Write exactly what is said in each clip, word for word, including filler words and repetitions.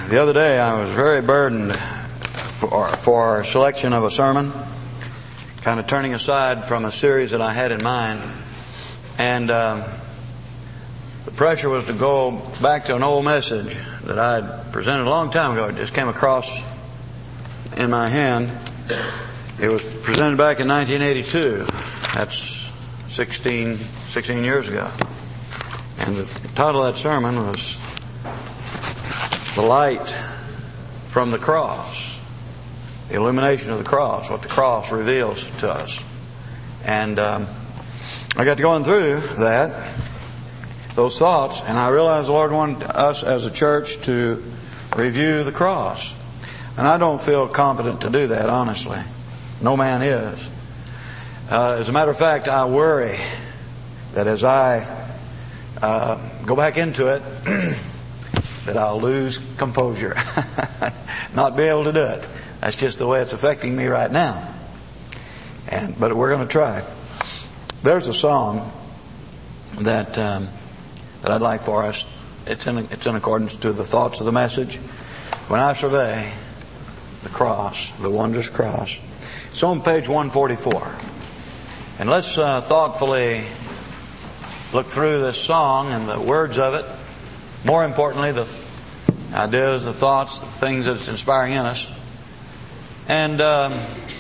The other day I was very burdened for, for a selection of a sermon, kind of turning aside from a series that I had in mind. And um, the pressure was to go back to an old message that I had presented a long time ago. It just came across in my hand. It was presented back in nineteen eighty-two. That's sixteen, sixteen years ago. And the title of that sermon was The Light from the Cross. The illumination of the cross, what the cross reveals to us. And um, I got to going through that, those thoughts, and I realized the Lord wanted us as a church to review the cross. And I don't feel competent to do that, honestly. No man is. Uh, as a matter of fact, I worry that as I uh, go back into it, that I'll lose composure. Not be able to do it. That's just the way it's affecting me right now. And but we're going to try. There's a song that um, that I'd like for us. It's in it's in accordance to the thoughts of the message. When I survey the cross, the wondrous cross. It's on page one forty-four. And let's uh, thoughtfully look through this song and the words of it. More importantly, the ideas, the thoughts, the things that it's inspiring in us. And um,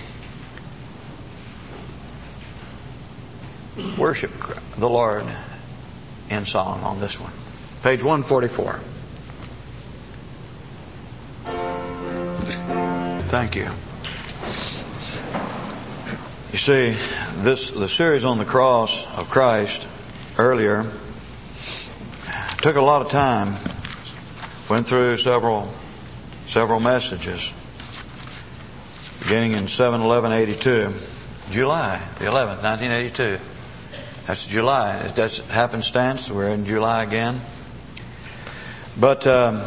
worship the Lord in song on this one. Page one forty-four. Thank you. You see, this the series on the cross of Christ earlier took a lot of time. Went through several several messages. Beginning in seven eleven eighty-two, July the eleventh, nineteen eighty-two. That's July. That's happenstance. We're in July again. But um,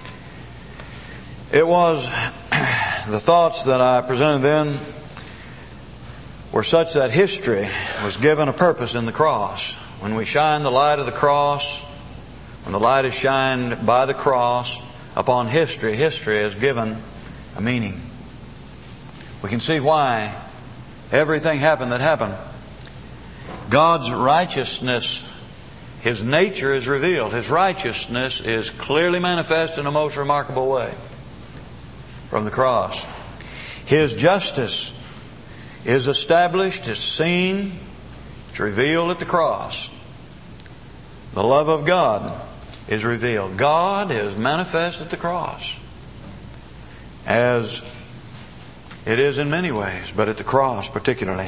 it was the thoughts that I presented then were such that history was given a purpose in the cross. When we shine the light of the cross, when the light is shined by the cross upon history, history is given a meaning. We can see why everything happened that happened. God's righteousness, His nature is revealed. His righteousness is clearly manifest in a most remarkable way from the cross. His justice is established, is seen, it's revealed at the cross. The love of God is revealed. God is manifest at the cross. As it is in many ways, but at the cross particularly.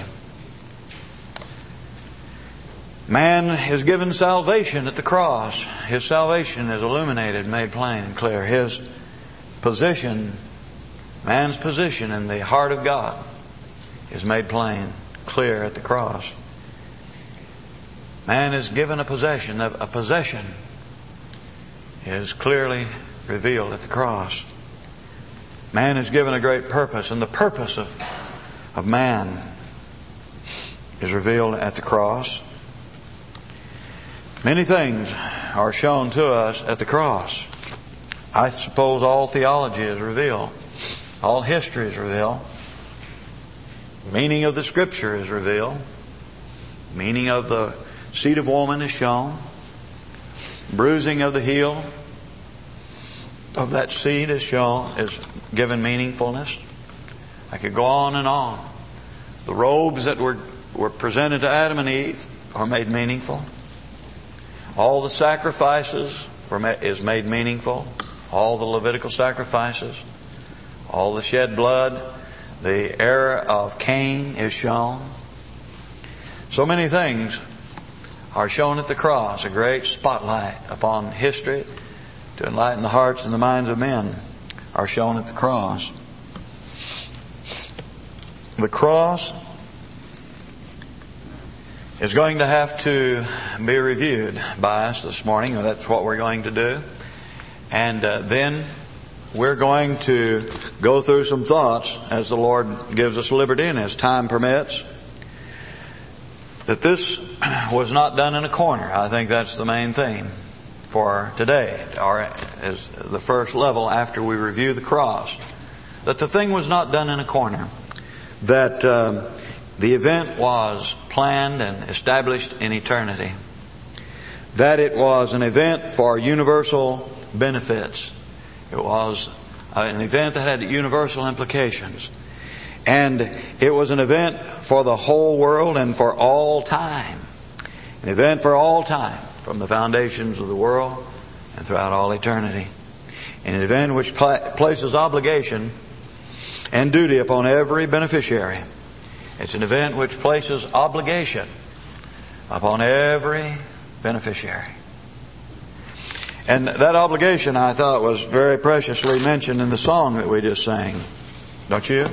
Man is given salvation at the cross. His salvation is illuminated, made plain and clear. His position, man's position in the heart of God is made plain, clear at the cross. Man is given a possession. A possession is clearly revealed at the cross. Man is given a great purpose, and the purpose of, of man is revealed at the cross. Many things are shown to us at the cross. I suppose all theology is revealed. All history is revealed. Meaning of the Scripture is revealed. Meaning of the seed of woman is shown. Bruising of the heel of that seed is shown, is given meaningfulness. I could go on and on. The robes that were, were presented to Adam and Eve are made meaningful. All the sacrifices were ma- is made meaningful. All the Levitical sacrifices. All the shed blood. The error of Cain is shown. So many things are shown at the cross. A great spotlight upon history to enlighten the hearts and the minds of men are shown at the cross. The cross is going to have to be reviewed by us this morning. That's what we're going to do. And uh, then we're going to go through some thoughts as the Lord gives us liberty and as time permits. That this was not done in a corner. I think that's the main thing. for today, or as the first level after we review the cross. That the thing was not done in a corner. That uh, the event was planned and established in eternity. That it was an event for universal benefits. It was an event that had universal implications. And it was an event for the whole world and for all time. An event for all time, from the foundations of the world and throughout all eternity. An event which pla- places obligation and duty upon every beneficiary. It's an event which places obligation upon every beneficiary. And that obligation, I thought, was very preciously mentioned in the song that we just sang. Don't you?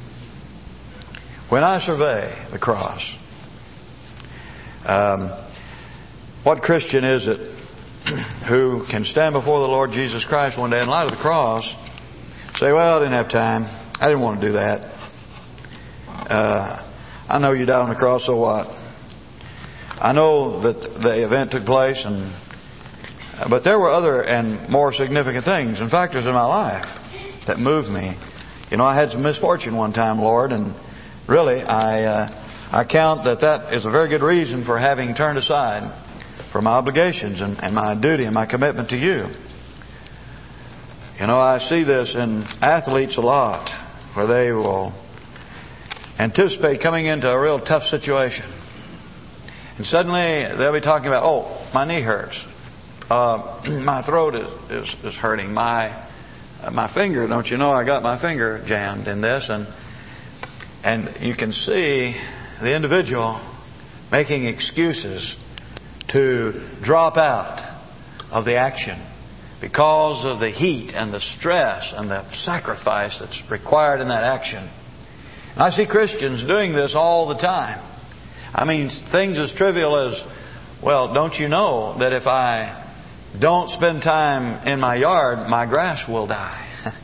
When I survey the cross, um, what Christian is it who can stand before the Lord Jesus Christ one day in light of the cross, say, well, I didn't have time. I didn't want to do that. Uh, I know you died on the cross, so what? I know that the event took place, and but there were other and more significant things and factors in my life that moved me. You know, I had some misfortune one time, Lord, and really, I uh, I count that that is a very good reason for having turned aside from my obligations and, and my duty and my commitment to you. You know, I see this in athletes a lot, where they will anticipate coming into a real tough situation. And suddenly they'll be talking about, oh, my knee hurts. Uh, my throat is, is, is hurting. My uh, my finger, don't you know, I got my finger jammed in this. And and you can see the individual making excuses to drop out of the action because of the heat and the stress and the sacrifice that's required in that action. And I see Christians doing this all the time. I mean, things as trivial as, well, don't you know that if I don't spend time in my yard, my grass will die?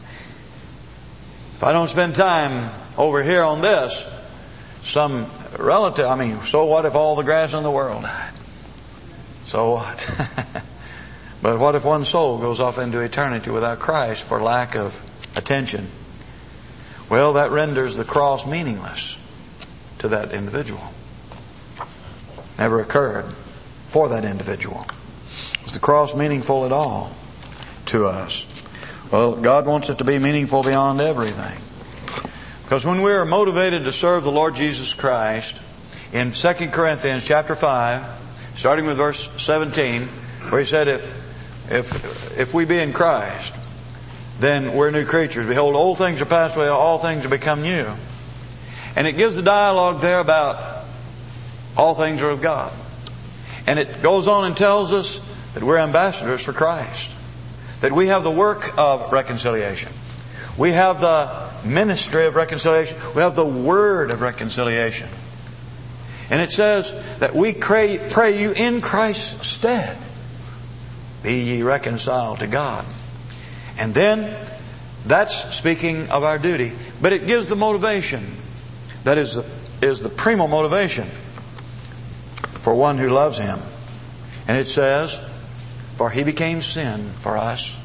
If I don't spend time over here on this, some relative, I mean, so what if all the grass in the world died? So what? But what if one soul goes off into eternity without Christ for lack of attention? Well, that renders the cross meaningless to that individual. Never occurred for that individual. Was the cross meaningful at all to us? Well, God wants it to be meaningful beyond everything. Because when we are motivated to serve the Lord Jesus Christ, in Second Corinthians chapter five, starting with verse seventeen, where he said, if if if we be in Christ, then we're new creatures. Behold, old things are passed away, all things have become new. And it gives the dialogue there about all things are of God. And it goes on and tells us that we're ambassadors for Christ. That we have the work of reconciliation. We have the ministry of reconciliation. We have the word of reconciliation. And it says that we pray, pray you in Christ's stead, be ye reconciled to God. And then, that's speaking of our duty. But it gives the motivation. That is the, is the primo motivation for one who loves Him. And it says, for He became sin for us.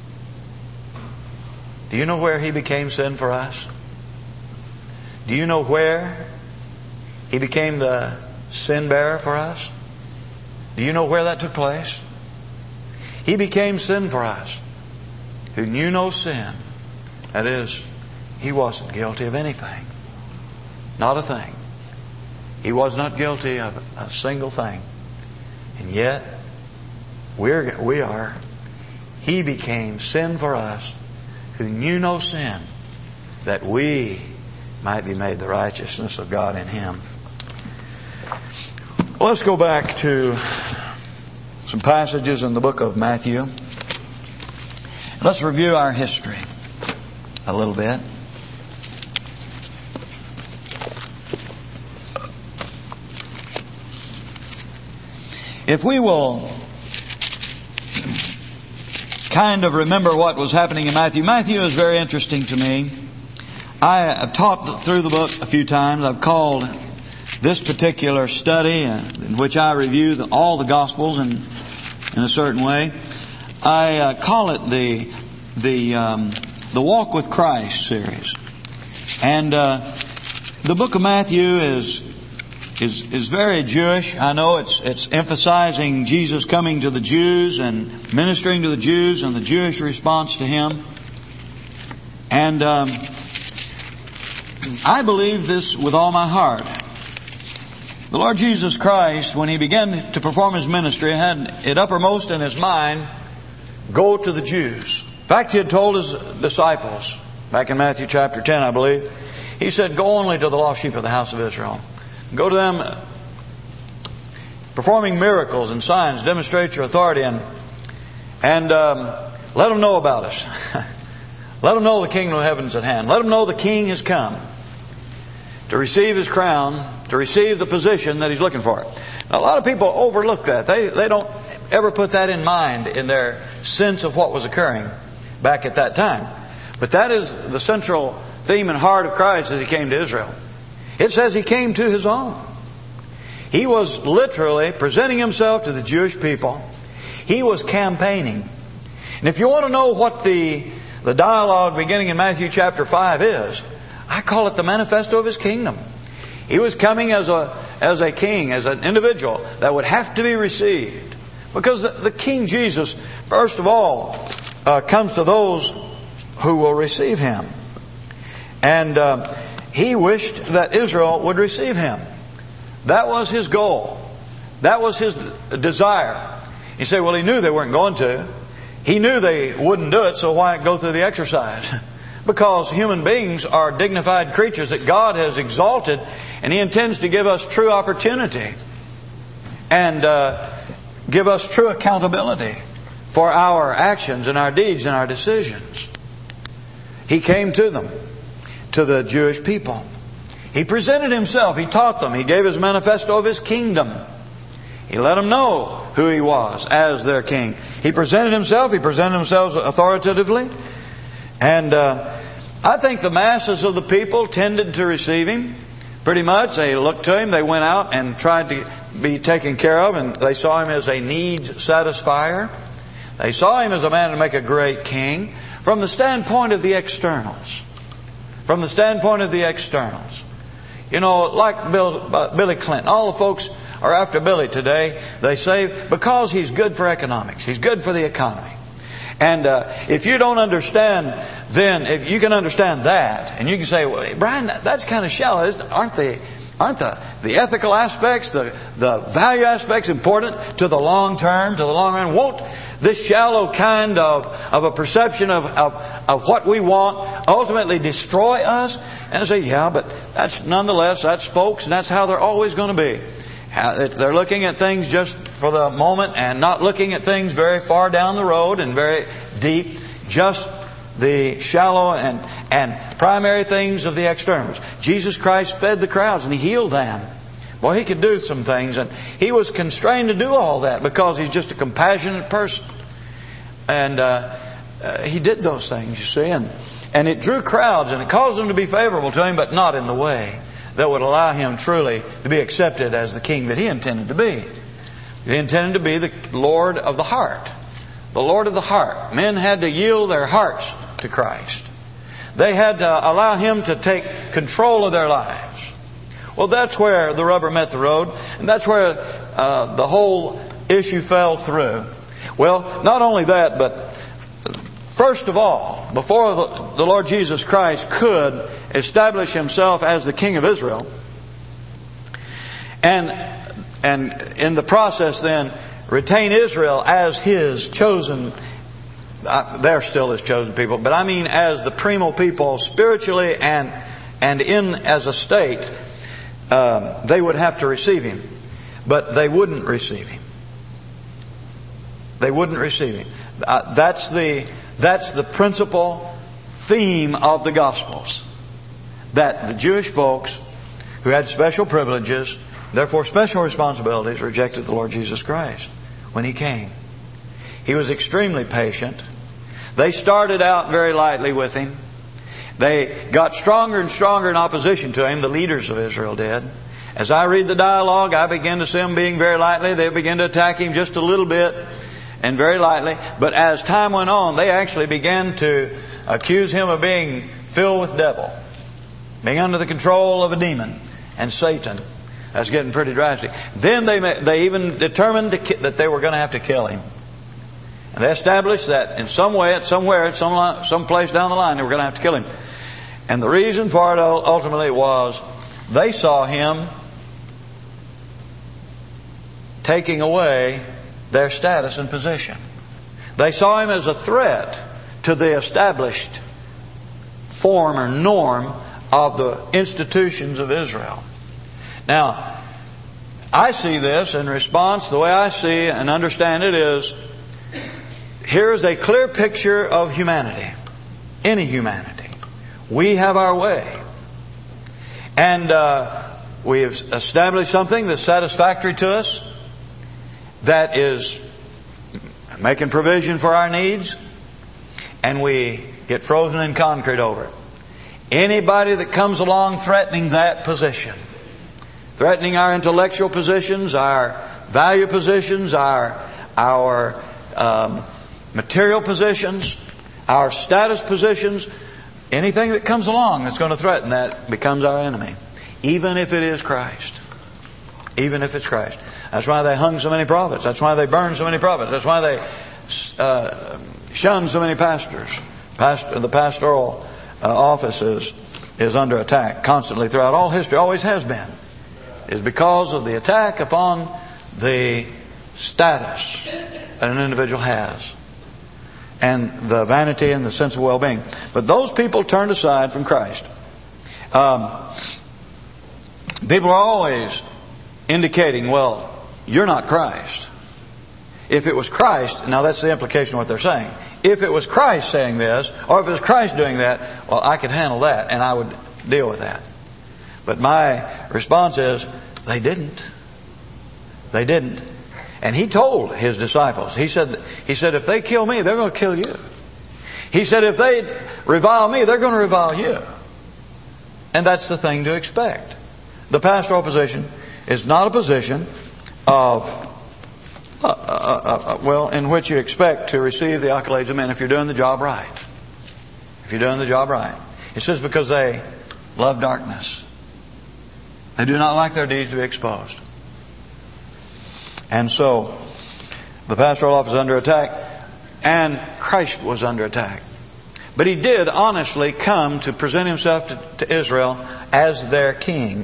Do you know where He became sin for us? Do you know where He became the sin bearer for us? Do you know where that took place? He became sin for us, who knew no sin. That is, He wasn't guilty of anything. Not a thing. He was not guilty of a single thing. And yet, we're, we are. He became sin for us, who knew no sin, that we might be made the righteousness of God in Him. Well, let's go back to some passages in the book of Matthew. Let's review our history a little bit. If we will kind of remember what was happening in Matthew. Matthew is very interesting to me. I have taught through the book a few times. I've called this particular study, in which I review the, all the Gospels, and in a certain way. I uh, call it the the um, the Walk with Christ series. And uh, the book of Matthew is is is very Jewish. I know it's it's emphasizing Jesus coming to the Jews and ministering to the Jews and the Jewish response to Him. And um, I believe this with all my heart. The Lord Jesus Christ, when He began to perform His ministry, had it uppermost in His mind, go to the Jews. In fact, He had told His disciples, back in Matthew chapter ten, I believe, He said, go only to the lost sheep of the house of Israel. Go to them performing miracles and signs, demonstrate your authority, and, and um, let them know about us. Let them know the kingdom of heaven is at hand. Let them know the King has come to receive His crown, to receive the position that He's looking for. Now, a lot of people overlook that. They, they don't ever put that in mind in their sense of what was occurring back at that time. But that is the central theme and heart of Christ as He came to Israel. It says He came to His own. He was literally presenting Himself to the Jewish people. He was campaigning. And if you want to know what the, the dialogue beginning in Matthew chapter five is, I call it the manifesto of His kingdom. He was coming as a, as a king, as an individual that would have to be received. Because the, the King Jesus, first of all, uh, comes to those who will receive Him. And uh, He wished that Israel would receive Him. That was His goal. That was His desire. You say, well, He knew they weren't going to. He knew they wouldn't do it, so why go through the exercise? Because human beings are dignified creatures that God has exalted, and He intends to give us true opportunity and uh, give us true accountability for our actions and our deeds and our decisions. He came to them, to the Jewish people. He presented Himself. He taught them. He gave His manifesto of His kingdom. He let them know who He was as their king. He presented Himself. He presented Himself authoritatively. And uh, I think the masses of the people tended to receive Him. Pretty much. They looked to Him. They went out and tried to be taken care of. And they saw Him as a needs satisfier. They saw Him as a man to make a great king. From the standpoint of the externals. From the standpoint of the externals. You know, like Bill, uh, Billy Clinton. All the folks are after Billy today. They say, because he's good for economics. He's good for the economy. And uh, if you don't understand, then if you can understand that, and you can say, well, Brian, that's kind of shallow. Aren't the aren't the, the ethical aspects, the, the value aspects important to the long term, to the long run? Won't this shallow kind of, of a perception of, of, of what we want ultimately destroy us? And I say, yeah, but that's nonetheless, that's folks, and that's how they're always going to be. They're looking at things just for the moment and not looking at things very far down the road and very deep. Just the shallow and, and primary things of the externals. Jesus Christ fed the crowds and He healed them. Well, He could do some things, and He was constrained to do all that because He's just a compassionate person. And uh, uh, He did those things, you see. And, and it drew crowds and it caused them to be favorable to Him, but not in the way that would allow Him truly to be accepted as the king that He intended to be. He intended to be the Lord of the heart. The Lord of the heart. Men had to yield their hearts to Christ. They had to allow Him to take control of their lives. Well, that's where the rubber met the road, and that's where uh, the whole issue fell through. Well, not only that, but first of all, before the, the Lord Jesus Christ could establish Himself as the King of Israel, and and in the process then retain Israel as His chosen, uh, they're still His chosen people, but I mean as the primo people spiritually and and in as a state, uh, they would have to receive Him, but they wouldn't receive Him. They wouldn't receive Him. Uh, that's the that's the principal theme of the Gospels. That the Jewish folks who had special privileges, therefore special responsibilities, rejected the Lord Jesus Christ when He came. He was extremely patient. They started out very lightly with Him. They got stronger and stronger in opposition to Him, the leaders of Israel did. As I read the dialogue, I begin to see them being very lightly. They begin to attack Him just a little bit. and very lightly. But as time went on, they actually began to accuse him of being filled with devil, being under the control of a demon and Satan. That's getting pretty drastic. Then they they even determined to ki- that they were going to have to kill him. And they established that in some way, at somewhere, at some some place down the line, they were going to have to kill him. And the reason for it ultimately was they saw him taking away their status and position. They saw him as a threat to the established form or norm of the institutions of Israel. Now, I see this in response, the way I see and understand it is, here is a clear picture of humanity. Any humanity. We have our way. And uh, we have established something that's satisfactory to us, that is making provision for our needs, and we get frozen in concrete over it. Anybody that comes along threatening that position, threatening our intellectual positions, our value positions, our our um, material positions, our status positions, anything that comes along that's going to threaten that becomes our enemy. Even if it is Christ. Even if it's Christ. That's why they hung so many prophets. That's why they burned so many prophets. That's why they uh, shunned so many pastors. Pastor, the pastoral uh, office is, is under attack constantly throughout all history. Always has been. Is because of the attack upon the status that an individual has. And the vanity and the sense of well-being. But those people turned aside from Christ. Um, people are always indicating, well, you're not Christ. If it was Christ, now that's the implication of what they're saying. If it was Christ saying this, or if it was Christ doing that, well, I could handle that and I would deal with that. But my response is, they didn't. They didn't. And He told His disciples, He said, He said, if they kill me, they're going to kill you. He said, if they revile me, they're going to revile you. And that's the thing to expect. The pastoral position is not a position of, uh, uh, uh, well, in which you expect to receive the accolades of men if you're doing the job right. If you're doing the job right. It says because they love darkness. They do not like their deeds to be exposed. And so, the pastoral office is under attack, and Christ was under attack. But He did honestly come to present Himself to, to Israel as their king.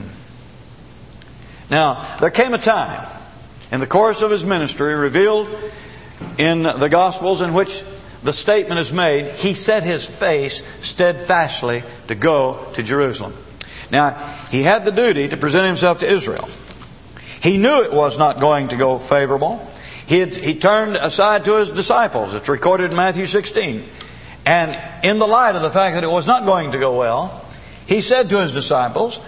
Now, there came a time in the course of His ministry revealed in the Gospels in which the statement is made, He set His face steadfastly to go to Jerusalem. Now, He had the duty to present Himself to Israel. He knew it was not going to go favorable. He had, he turned aside to His disciples. It's recorded in Matthew sixteen. And in the light of the fact that it was not going to go well, He said to His disciples,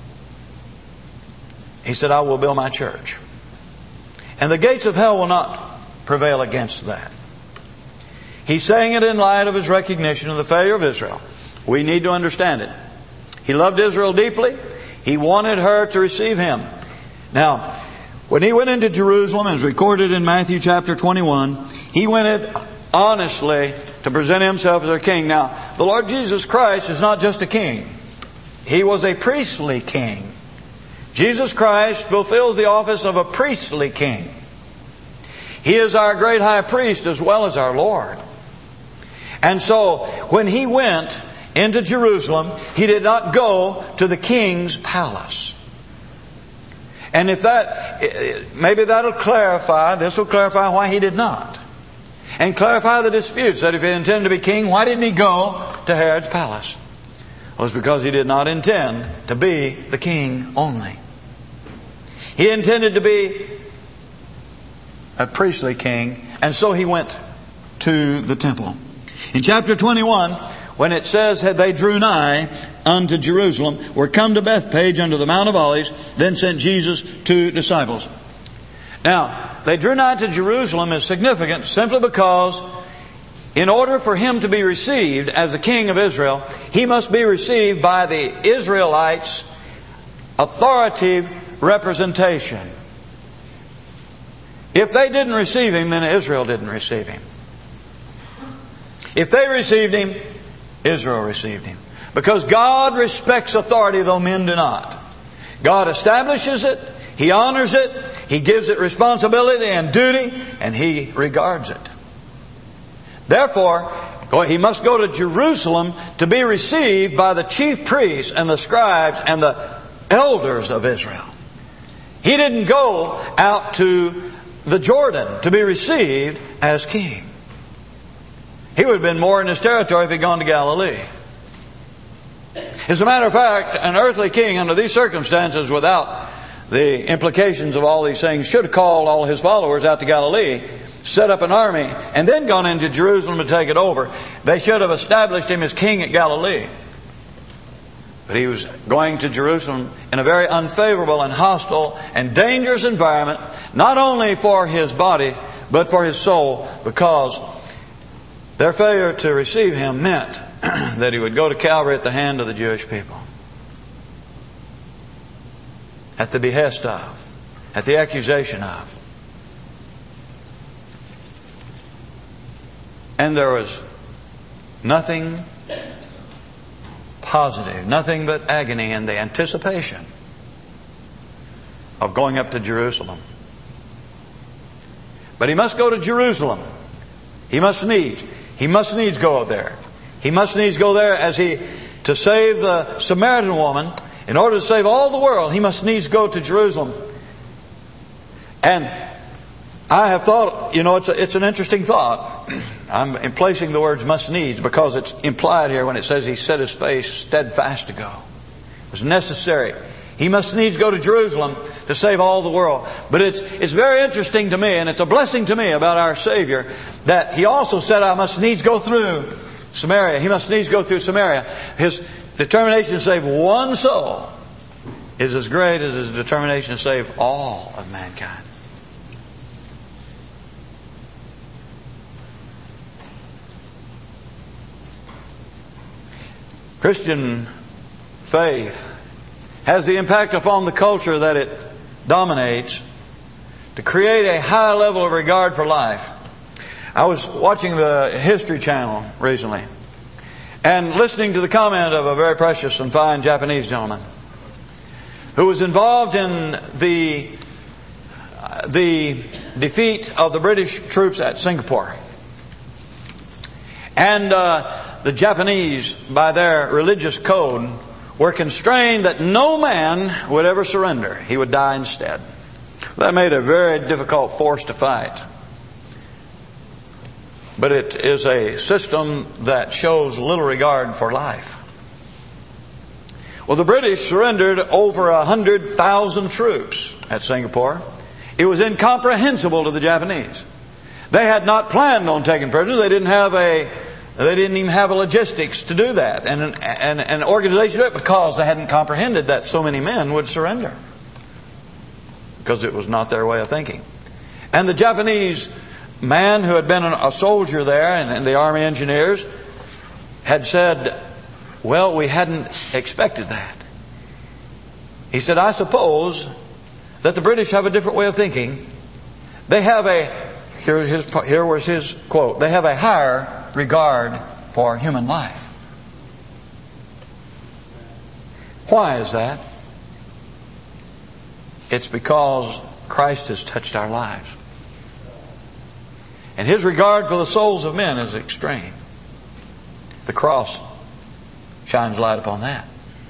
He said, I will build my church. And the gates of hell will not prevail against that. He's saying it in light of His recognition of the failure of Israel. We need to understand it. He loved Israel deeply. He wanted her to receive Him. Now, when He went into Jerusalem, as recorded in Matthew chapter twenty-one, He went in honestly to present Himself as their king. Now, the Lord Jesus Christ is not just a king. He was a priestly king. Jesus Christ fulfills the office of a priestly king. He is our great high priest as well as our Lord. And so, when He went into Jerusalem, He did not go to the king's palace. And if that, maybe that'll clarify, this will clarify why He did not. And clarify the disputes that if He intended to be king, why didn't He go to Herod's palace? Well, it's because He did not intend to be the king only. He intended to be a priestly king, and so He went to the temple. In chapter twenty-one, when it says that they drew nigh unto Jerusalem, were come to Bethpage unto the Mount of Olives, then sent Jesus two disciples. Now, they drew nigh to Jerusalem is significant simply because in order for Him to be received as the King of Israel, He must be received by the Israelites' authoritative representation. If they didn't receive Him, then Israel didn't receive Him. If they received Him, Israel received Him. Because God respects authority, though men do not. God establishes it, He honors it, He gives it responsibility and duty, and He regards it. Therefore, He must go to Jerusalem to be received by the chief priests and the scribes and the elders of Israel. He didn't go out to the Jordan to be received as king. He would have been more in his territory if he'd gone to Galilee. As a matter of fact, an earthly king under these circumstances, without the implications of all these things, should have called all his followers out to Galilee, set up an army, and then gone into Jerusalem to take it over. They should have established him as king at Galilee. But he was going to Jerusalem in a very unfavorable and hostile and dangerous environment, not only for his body, but for his soul, because their failure to receive him meant that he would go to Calvary at the hand of the Jewish people. At the behest of, at the accusation of. And there was nothing positive, nothing but agony in the anticipation of going up to Jerusalem. But he must go to Jerusalem. He must needs. He must needs go there. He must needs go there as he, to save the Samaritan woman, in order to save all the world, he must needs go to Jerusalem. And I have thought, you know, it's a, it's an interesting thought. I'm placing the words must needs because it's implied here when it says he set his face steadfast to go. It was necessary. He must needs go to Jerusalem to save all the world. But it's it's very interesting to me, and it's a blessing to me about our Savior, that He also said, I must needs go through Samaria. He must needs go through Samaria. His determination to save one soul is as great as His determination to save all of mankind. Christian faith has the impact upon the culture that it dominates to create a high level of regard for life. I was watching the History Channel recently and listening to the comment of a very precious and fine Japanese gentleman who was involved in the the defeat of the British troops at Singapore. And uh, the Japanese, by their religious code, were constrained that no man would ever surrender. He would die instead. That made a very difficult force to fight. But it is a system that shows little regard for life. Well, the British surrendered over a hundred thousand troops at Singapore. It was incomprehensible to the Japanese. They had not planned on taking prisoners. They didn't have a They didn't even have a logistics to do that and an, and an organization to do it because they hadn't comprehended that so many men would surrender. Because it was not their way of thinking. And the Japanese man who had been a soldier there and, and the Army engineers had said, well, we hadn't expected that. He said, I suppose that the British have a different way of thinking. They have a, here, his, here was his quote, they have a higher regard for human life. Why is that? It's because Christ has touched our lives. And His regard for the souls of men is extreme. The cross shines light upon that.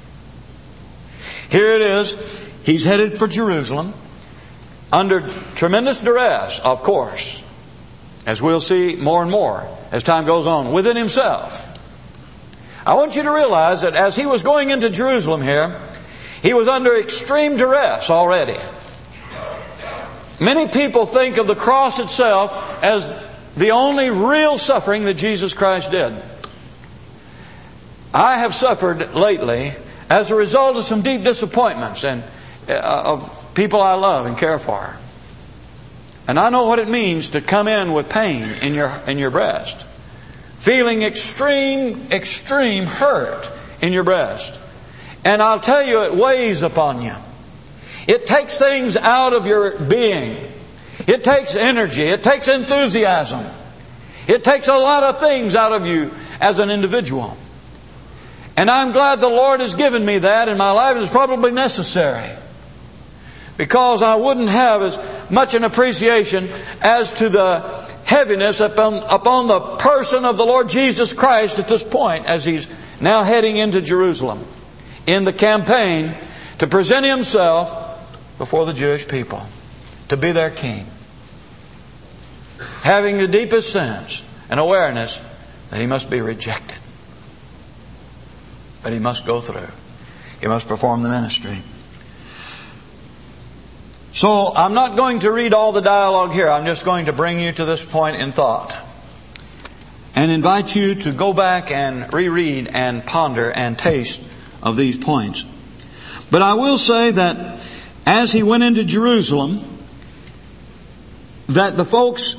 Here it is. He's headed for Jerusalem under tremendous duress, of course, as we'll see more and more as time goes on, within himself. I want you to realize that as he was going into Jerusalem here, he was under extreme duress already. Many people think of the cross itself as the only real suffering that Jesus Christ did. I have suffered lately as a result of some deep disappointments and uh, of people I love and care for. And I know what it means to come in with pain in your in your breast. Feeling extreme, extreme hurt in your breast. And I'll tell you, it weighs upon you. It takes things out of your being. It takes energy. It takes enthusiasm. It takes a lot of things out of you as an individual. And I'm glad the Lord has given me that, and my life is probably necessary. Because I wouldn't have as much an appreciation as to the heaviness upon, upon the person of the Lord Jesus Christ at this point, as He's now heading into Jerusalem in the campaign to present Himself before the Jewish people, to be their King. Having the deepest sense and awareness that He must be rejected. But He must go through. He must perform the ministry. So I'm not going to read all the dialogue here. I'm just going to bring you to this point in thought. And invite you to go back and reread and ponder and taste of these points. But I will say that as He went into Jerusalem, that the folks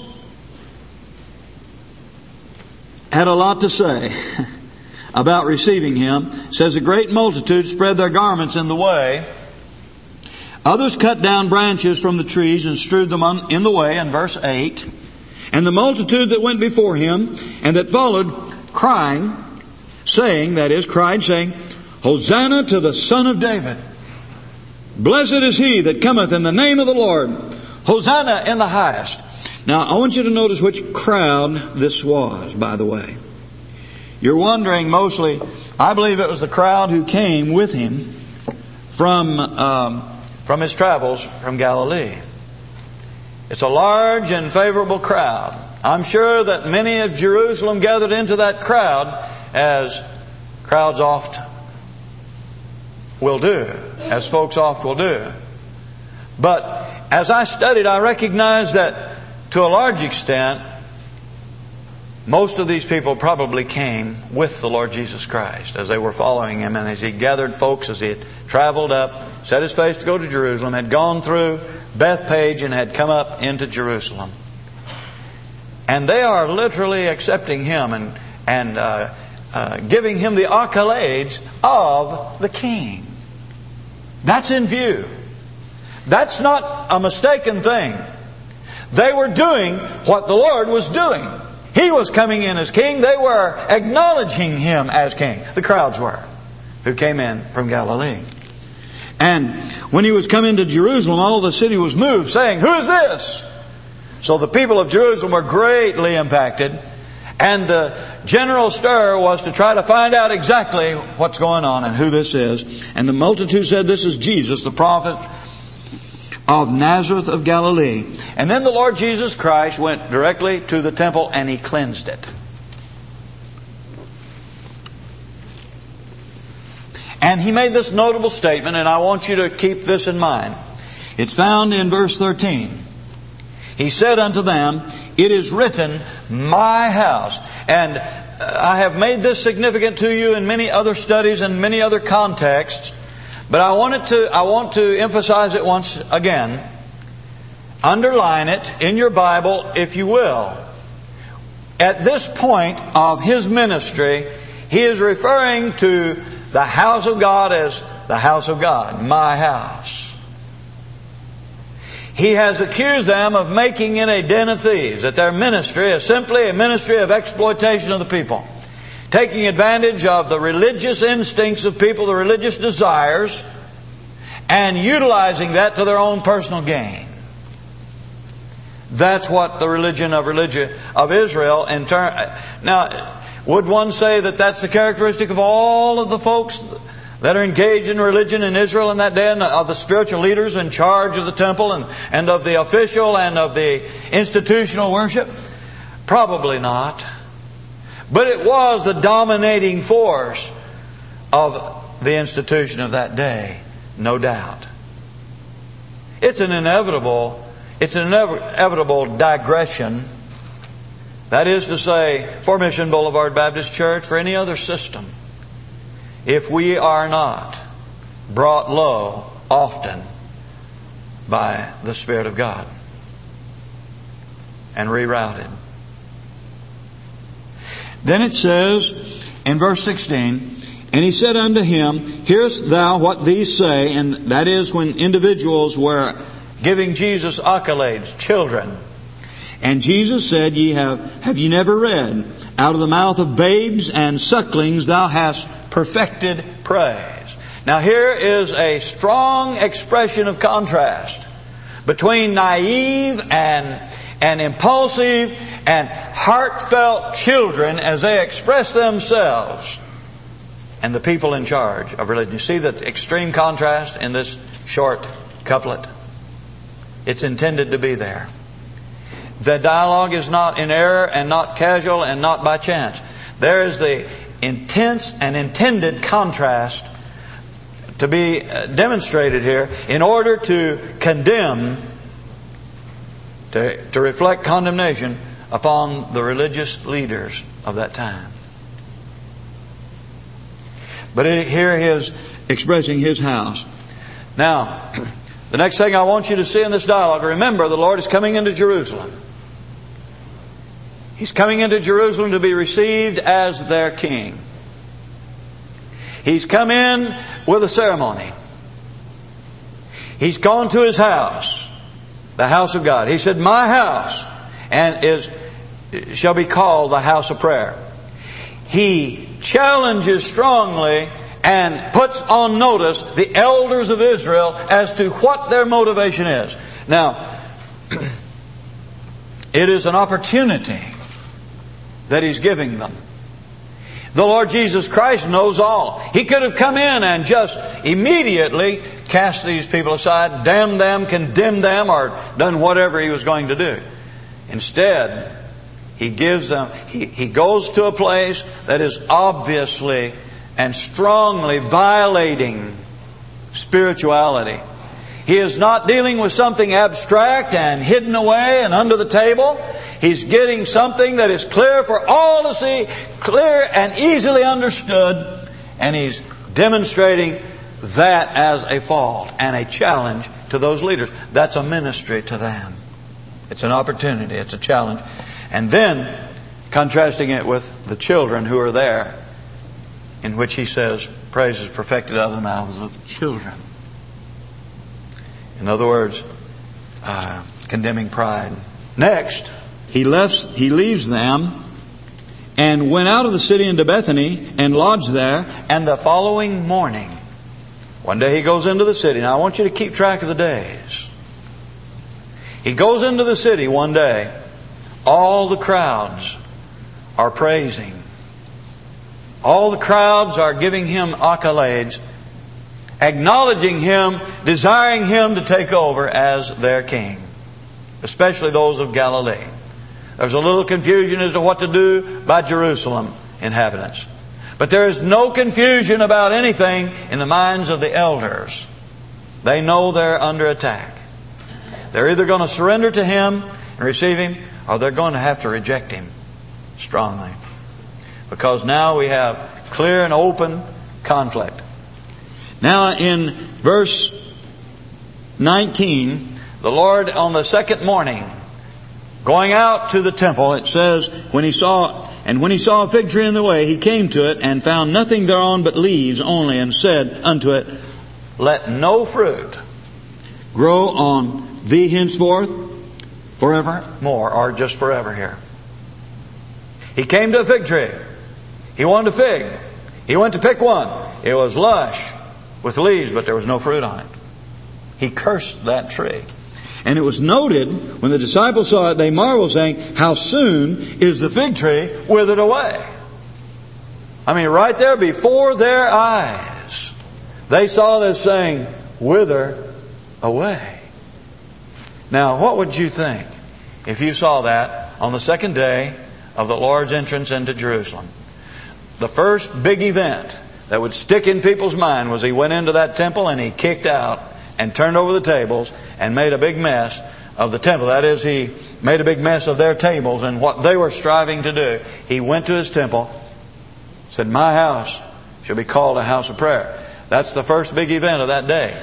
had a lot to say about receiving Him. It says, a great multitude spread their garments in the way. Others cut down branches from the trees and strewed them on, in the way, in verse eight. And the multitude that went before Him and that followed, crying, saying, that is, cried, saying, Hosanna to the Son of David. Blessed is He that cometh in the name of the Lord. Hosanna in the highest. Now, I want you to notice which crowd this was, by the way. You're wondering mostly, I believe it was the crowd who came with Him from um, from His travels from Galilee. It's a large and favorable crowd. I'm sure that many of Jerusalem gathered into that crowd, as crowds oft will do, as folks oft will do. But as I studied, I recognized that to a large extent, most of these people probably came with the Lord Jesus Christ as they were following Him, and as He gathered folks, as He had traveled up, set His face to go to Jerusalem, had gone through Bethpage and had come up into Jerusalem. And they are literally accepting Him and, and uh, uh, giving Him the accolades of the King. That's in view. That's not a mistaken thing. They were doing what the Lord was doing. He was coming in as King. They were acknowledging Him as King. The crowds were, who came in from Galilee. And when He was come into Jerusalem, all the city was moved, saying, who is this? So the people of Jerusalem were greatly impacted. And the general stir was to try to find out exactly what's going on and who this is. And the multitude said, this is Jesus, the prophet of Nazareth of Galilee. And then the Lord Jesus Christ went directly to the temple and He cleansed it. And He made this notable statement, and I want you to keep this in mind. It's found in verse thirteen. He said unto them, it is written, my house. And I have made this significant to you in many other studies and many other contexts. But I want it to, I want to emphasize it once again. Underline it in your Bible, if you will. At this point of His ministry, He is referring to the house of God as the house of God, my house. He has accused them of making it a den of thieves, that their ministry is simply a ministry of exploitation of the people. Taking advantage of the religious instincts of people, the religious desires, and utilizing that to their own personal gain. That's what the religion of religion of Israel in turn. Now, would one say that that's the characteristic of all of the folks that are engaged in religion in Israel in that day, and of the spiritual leaders in charge of the temple and, and of the official and of the institutional worship? Probably not. But it was the dominating force of the institution of that day, no doubt. It's an inevitable, it's an inevitable digression. That is to say, for Mission Boulevard Baptist Church, for any other system, if we are not brought low often by the Spirit of God and rerouted. Then it says in verse sixteen, and He said unto him, hearest thou what these say? And that is when individuals were giving Jesus accolades, children. And Jesus said, Ye have, have ye never read, out of the mouth of babes and sucklings thou hast Perfected praise. Now here is a strong expression of contrast between naive and, and impulsive and heartfelt children as they express themselves and the people in charge of religion. You see the extreme contrast in this short couplet? It's intended to be there. The dialogue is not in error and not casual and not by chance. There is the intense and intended contrast to be demonstrated here in order to condemn, to, to reflect condemnation upon the religious leaders of that time. But it, here he is expressing his house. Now, the next thing I want you to see in this dialogue, remember the Lord is coming into Jerusalem. He's coming into Jerusalem to be received as their king. He's come in with a ceremony. He's gone to his house, the house of God. He said, my house and is shall be called the house of prayer. He challenges strongly and puts on notice the elders of Israel as to what their motivation is. Now, it is an opportunity that He's giving them. The Lord Jesus Christ knows all. He could have come in and just immediately cast these people aside, damned them, condemned them, or done whatever He was going to do. Instead, He gives them, He, he goes to a place that is obviously and strongly violating spirituality. He is not dealing with something abstract and hidden away and under the table. He's getting something that is clear for all to see, clear and easily understood. And He's demonstrating that as a fault and a challenge to those leaders. That's a ministry to them. It's an opportunity. It's a challenge. And then contrasting it with the children who are there, in which He says, praise is perfected out of the mouths of children. In other words, uh, condemning pride. Next, He left, he leaves them and went out of the city into Bethany and lodged there. And the following morning, one day He goes into the city. Now I want you to keep track of the days. He goes into the city one day. All the crowds are praising. All the crowds are giving Him accolades, acknowledging Him, desiring Him to take over as their king, especially those of Galilee. There's a little confusion as to what to do by Jerusalem inhabitants. But there is no confusion about anything in the minds of the elders. They know they're under attack. They're either going to surrender to Him and receive Him, or they're going to have to reject Him strongly. Because now we have clear and open conflict. Now in verse nineteen, the Lord on the second morning, going out to the temple, it says, when he saw, and when he saw a fig tree in the way, he came to it and found nothing thereon but leaves only, and said unto it, let no fruit grow on thee henceforth forevermore, or just forever here. He came to a fig tree. He wanted a fig. He went to pick one. It was lush with leaves, but there was no fruit on it. He cursed that tree. And it was noted, when the disciples saw it, they marveled, saying, how soon is the fig tree withered away? I mean, right there before their eyes, they saw this saying, wither away. Now, what would you think if you saw that on the second day of the Lord's entrance into Jerusalem? The first big event that would stick in people's mind was He went into that temple and He kicked out and turned over the tables and made a big mess of the temple. That is, He made a big mess of their tables and what they were striving to do. He went to His temple, said, my house shall be called a house of prayer. That's the first big event of that day.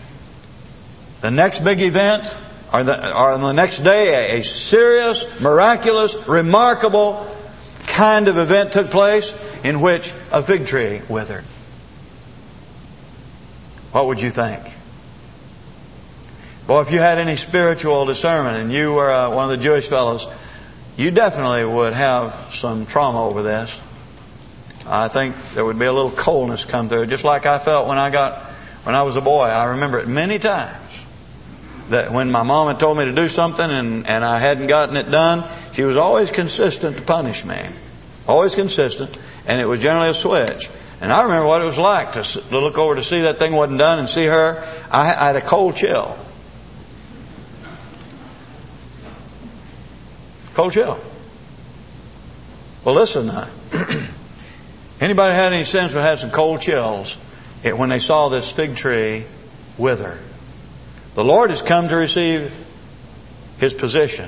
The next big event, or, the, or on the next day, a, a serious, miraculous, remarkable kind of event took place in which a fig tree withered. What would you think? Boy, if you had any spiritual discernment and you were uh, one of the Jewish fellows, you definitely would have some trauma over this. I think there would be a little coldness come through, just like I felt when I got when I was a boy. I remember it many times that when my mom had told me to do something and, and I hadn't gotten it done, she was always consistent to punish me. Always consistent, and it was generally a switch. And I remember what it was like to, to look over to see that thing wasn't done and see her. I, I had a cold chill. Cold chill. Well, listen, uh, anybody had any sense or had some cold chills it, when they saw this fig tree wither? The Lord has come to receive His position.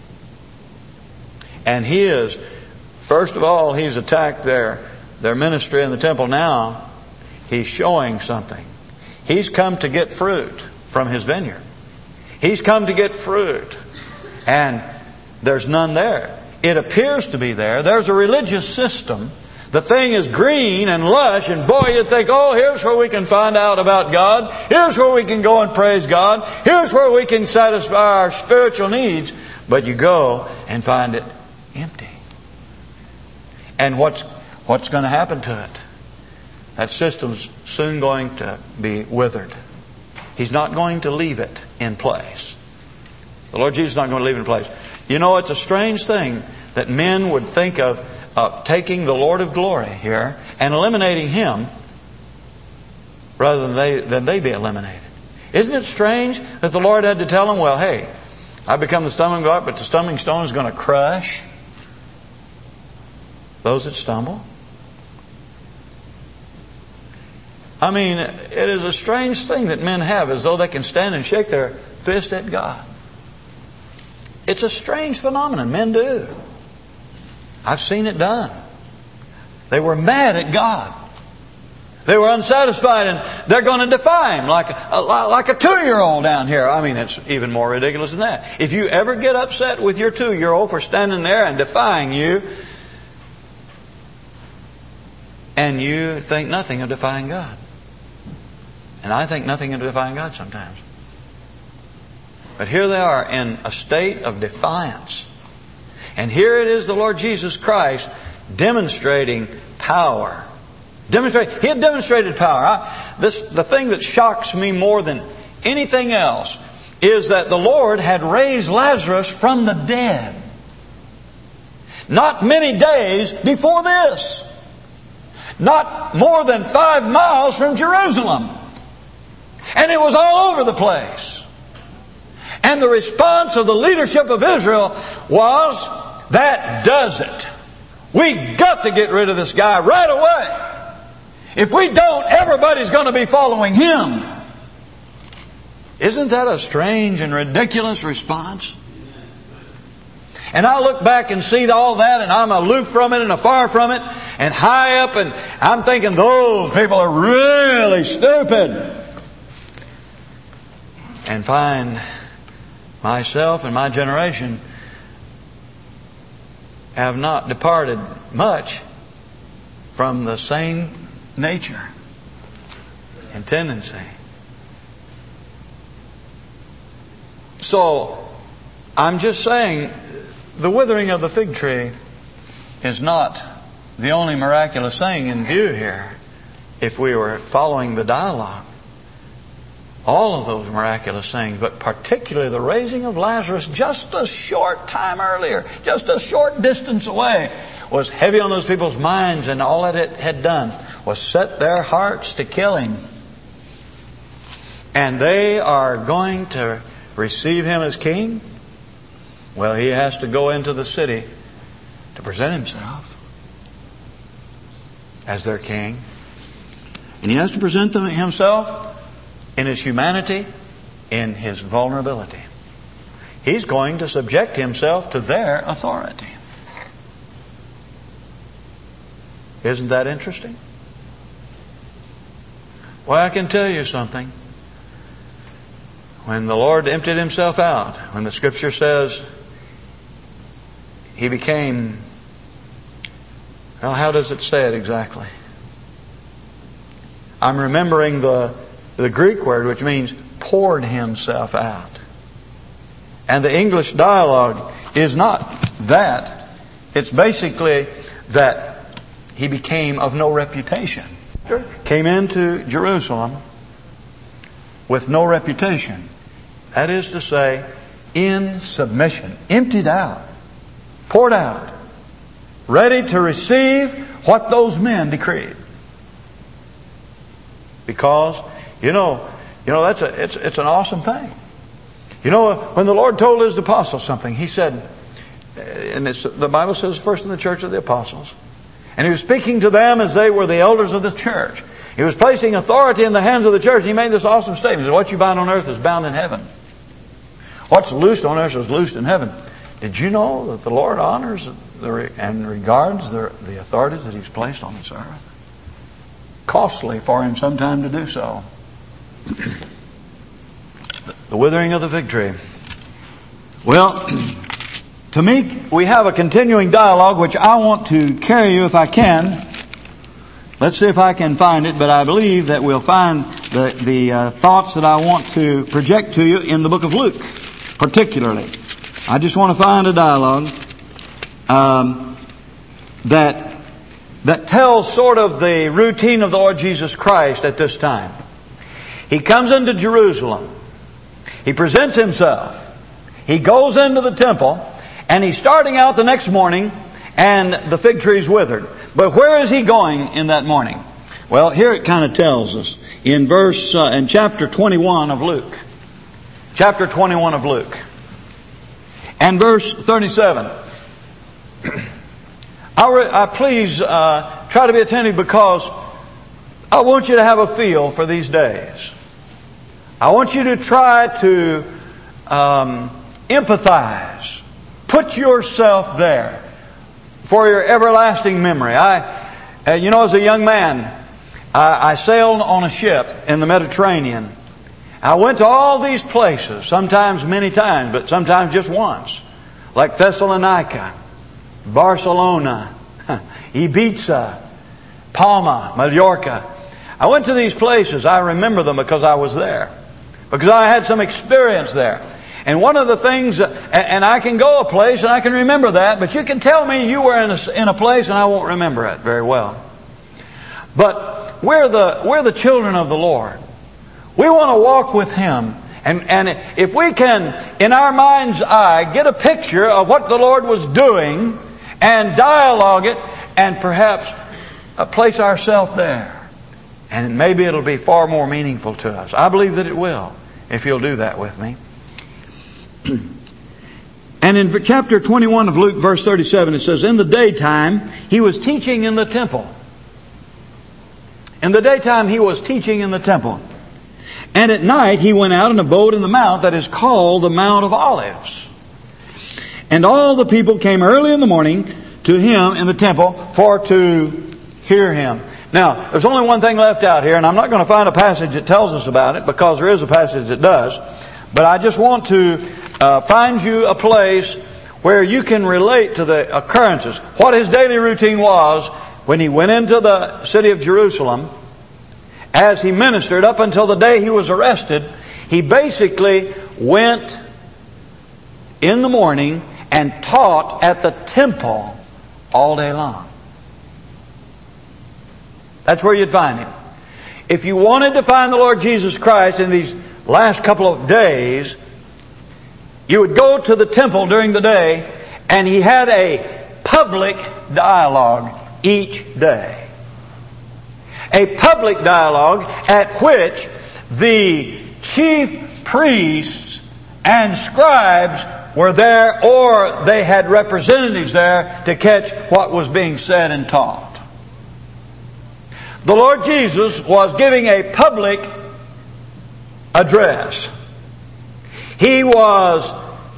And He is, first of all, He's attacked their, their ministry in the temple. Now, He's showing something. He's come to get fruit from His vineyard. He's come to get fruit. And there's none there. It appears to be there. There's a religious system. The thing is green and lush, and boy, you'd think, oh, here's where we can find out about God. Here's where we can go and praise God. Here's where we can satisfy our spiritual needs. But you go and find it empty. And what's what's going to happen to it? That system's soon going to be withered. He's not going to leave it in place. The Lord Jesus is not going to leave it in place. You know, it's a strange thing that men would think of uh, taking the Lord of glory here and eliminating Him rather than they, than they be eliminated. Isn't it strange that the Lord had to tell them, well, hey, I become the stumbling block, but the stumbling stone is going to crush those that stumble? I mean, it is a strange thing that men have, as though they can stand and shake their fist at God. It's a strange phenomenon. Men do. I've seen it done. They were mad at God. They were unsatisfied, and they're going to defy Him like a, like a two-year-old down here. I mean, it's even more ridiculous than that. If you ever get upset with your two-year-old for standing there and defying you, and you think nothing of defying God. And I think nothing of defying God sometimes. But here they are in a state of defiance. And here it is the Lord Jesus Christ demonstrating power. Demonstrate, He had demonstrated power. I, this, the thing that shocks me more than anything else is that the Lord had raised Lazarus from the dead. Not many days before this. Not more than five miles from Jerusalem. And it was all over the place. And the response of the leadership of Israel was, that does it. We got to get rid of this guy right away. If we don't, everybody's going to be following him. Isn't that a strange and ridiculous response? And I look back and see all that, and I'm aloof from it and afar from it and high up, and I'm thinking those people are really stupid. And find myself and my generation have not departed much from the same nature and tendency. So, I'm just saying, the withering of the fig tree is not the only miraculous thing in view here if we were following the dialogue. All of those miraculous things, but particularly the raising of Lazarus just a short time earlier, just a short distance away, was heavy on those people's minds, and all that it had done was set their hearts to kill Him. And they are going to receive Him as King. Well, He has to go into the city to present Himself as their King. And He has to present them Himself in His humanity, in His vulnerability. He's going to subject Himself to their authority. Isn't that interesting? Well, I can tell you something. When the Lord emptied Himself out, when the Scripture says He became, well, how does it say it exactly? I'm remembering the the Greek word, which means poured Himself out. And the English dialogue is not that. It's basically that He became of no reputation. Came into Jerusalem with no reputation. That is to say, in submission. Emptied out. Poured out. Ready to receive what those men decreed. Because, you know, you know that's a it's it's an awesome thing. You know, when the Lord told His apostles something, He said, and it's, the Bible says first in the church of the apostles, and He was speaking to them as they were the elders of the church. He was placing authority in the hands of the church. He made this awesome statement. He said, what you bind on earth is bound in heaven. What's loosed on earth is loosed in heaven. Did you know that the Lord honors the, and regards the, the authorities that He's placed on this earth? Costly for Him sometime to do so. The withering of the fig tree. Well, to me, we have a continuing dialogue which I want to carry you if I can. Let's see if I can find it, but I believe that we'll find the, the uh, thoughts that I want to project to you in the book of Luke, particularly. I just want to find a dialogue um, that that tells sort of the routine of the Lord Jesus Christ at this time. He comes into Jerusalem. He presents Himself. He goes into the temple, and He's starting out the next morning, and the fig tree's withered. But where is He going in that morning? Well, here it kind of tells us in verse uh, in chapter twenty-one of Luke. Chapter twenty-one of Luke. And verse thirty-seven. I, re- I please uh, try to be attentive because I want you to have a feel for these days. I want you to try to um, empathize. Put yourself there for your everlasting memory. I, uh, you know, as a young man, I, I sailed on a ship in the Mediterranean. I went to all these places, sometimes many times, but sometimes just once. Like Thessalonica, Barcelona, Ibiza, Palma, Mallorca. I went to these places. I remember them because I was there. Because I had some experience there. And one of the things, and I can go a place and I can remember that, but you can tell me you were in a, in a place and I won't remember it very well. But we're the, we're the children of the Lord. We want to walk with Him. And, and if we can, in our mind's eye, get a picture of what the Lord was doing and dialogue it and perhaps uh, place ourselves there. And maybe it'll be far more meaningful to us. I believe that it will, if you'll do that with me. And in chapter twenty-one of Luke, verse thirty-seven, it says, in the daytime, He was teaching in the temple. In the daytime, He was teaching in the temple. And at night, He went out and abode in the mount that is called the Mount of Olives. And all the people came early in the morning to Him in the temple for to hear Him. Now, there's only one thing left out here, and I'm not going to find a passage that tells us about it, because there is a passage that does. But I just want to uh, find you a place where you can relate to the occurrences. What His daily routine was when He went into the city of Jerusalem, as He ministered up until the day He was arrested. He basically went in the morning and taught at the temple all day long. That's where you'd find Him. If you wanted to find the Lord Jesus Christ in these last couple of days, you would go to the temple during the day, and He had a public dialogue each day. A public dialogue at which the chief priests and scribes were there, or they had representatives there to catch what was being said and taught. The Lord Jesus was giving a public address. He was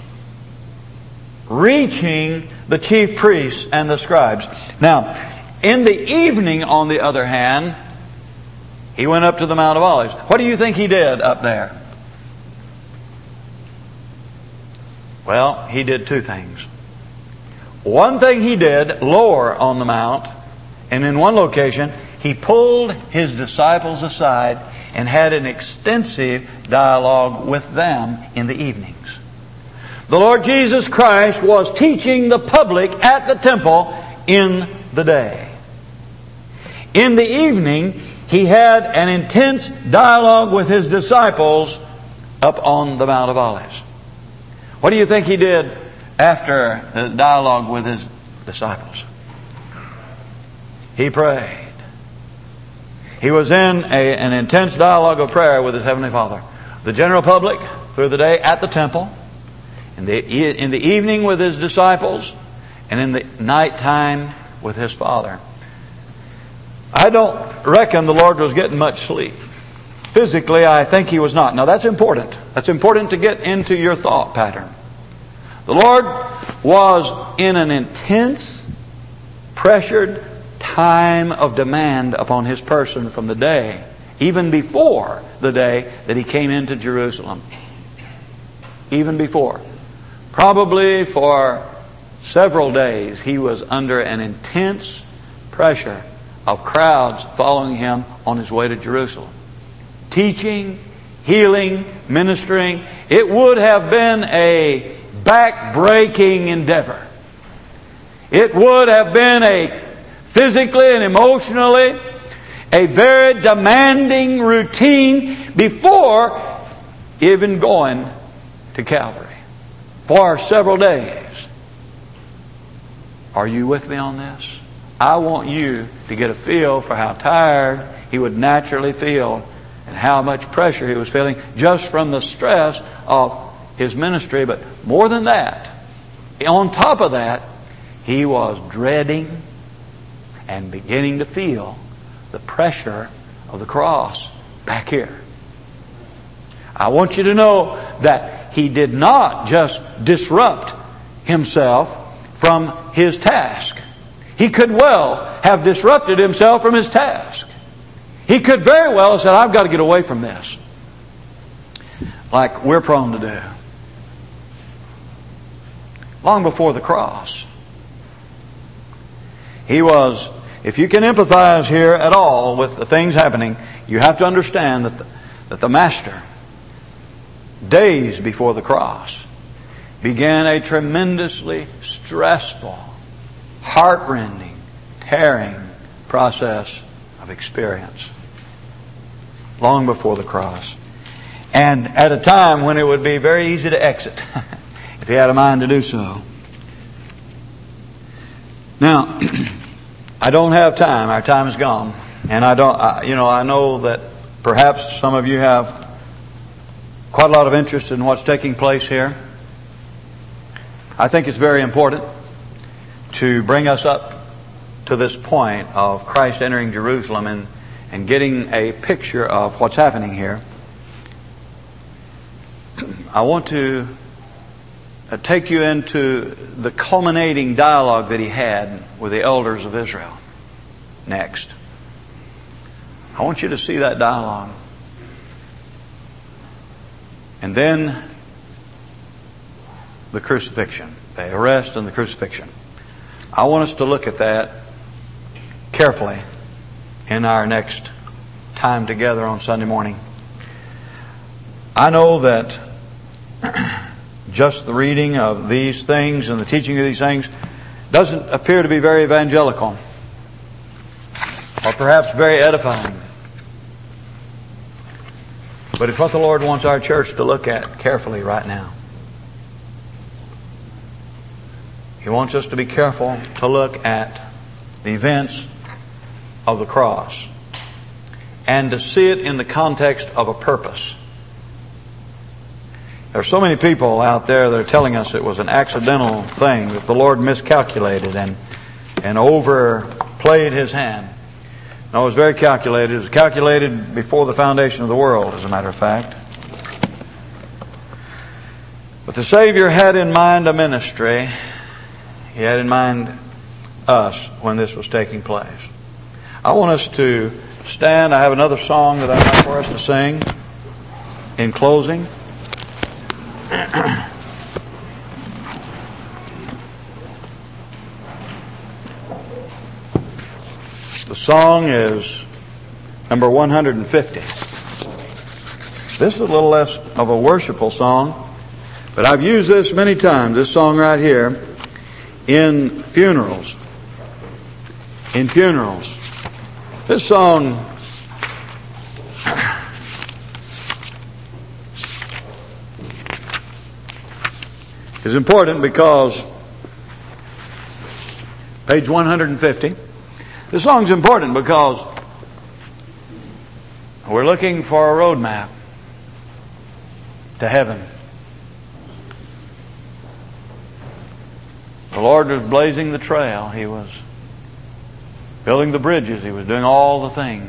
reaching the chief priests and the scribes. Now, in the evening, on the other hand, He went up to the Mount of Olives. What do you think He did up there? Well, He did two things. One thing He did lower on the mount, and in one location, He pulled His disciples aside and had an extensive dialogue with them in the evenings. The Lord Jesus Christ was teaching the public at the temple in the day. In the evening, He had an intense dialogue with His disciples up on the Mount of Olives. What do you think He did after the dialogue with His disciples? He prayed. He was in a, an intense dialogue of prayer with His Heavenly Father. The general public through the day at the temple, in the, in the evening with His disciples, and in the nighttime with His Father. I don't reckon the Lord was getting much sleep. Physically, I think He was not. Now that's important. That's important to get into your thought pattern. The Lord was in an intense, pressured time of demand upon His person from the day, even before the day that He came into Jerusalem. Even before. Probably for several days He was under an intense pressure of crowds following Him on His way to Jerusalem. Teaching, healing, ministering. It would have been a back-breaking endeavor. It would have been a physically and emotionally a very demanding routine before even going to Calvary for several days. Are you with me on this? I want you to get a feel for how tired He would naturally feel and how much pressure He was feeling just from the stress of His ministry. But more than that, on top of that, He was dreading and beginning to feel the pressure of the cross back here. I want you to know that He did not just disrupt Himself from His task. He could well have disrupted Himself from His task. He could very well have said, I've got to get away from this. Like we're prone to do. Long before the cross. He was, if you can empathize here at all with the things happening, you have to understand that the, that the Master, days before the cross, began a tremendously stressful, heart-rending, tearing process of experience. Long before the cross. And at a time when it would be very easy to exit, if He had a mind to do so. Now, I don't have time. Our time is gone. And I don't, I, you know, I know that perhaps some of you have quite a lot of interest in what's taking place here. I think it's very important to bring us up to this point of Christ entering Jerusalem and, and getting a picture of what's happening here. I want to take you into the culminating dialogue that He had with the elders of Israel. Next. I want you to see that dialogue. And then the crucifixion, the arrest and the crucifixion. I want us to look at that carefully in our next time together on Sunday morning. I know that just the reading of these things and the teaching of these things doesn't appear to be very evangelical or perhaps very edifying. But it's what the Lord wants our church to look at carefully right now. He wants us to be careful to look at the events of the cross and to see it in the context of a purpose. There are so many people out there that are telling us it was an accidental thing, that the Lord miscalculated and and overplayed His hand. No, it was very calculated. It was calculated before the foundation of the world, as a matter of fact. But the Savior had in mind a ministry. He had in mind us when this was taking place. I want us to stand. I have another song that I'd like for us to sing in closing. The song is number one hundred fifty. This is a little less of a worshipful song, but I've used this many times, this song right here, in funerals. In funerals. This song is important because, page one hundred fifty, this song's important because we're looking for a roadmap to heaven. The Lord was blazing the trail. He was building the bridges. He was doing all the things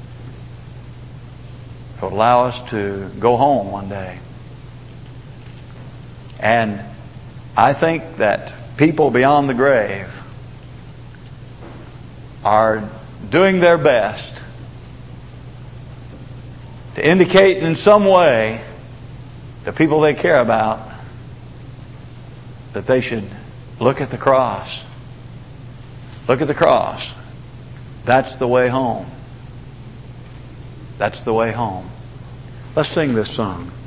to allow us to go home one day. And I think that people beyond the grave are doing their best to indicate in some way to people they care about that they should look at the cross. Look at the cross. That's the way home. That's the way home. Let's sing this song.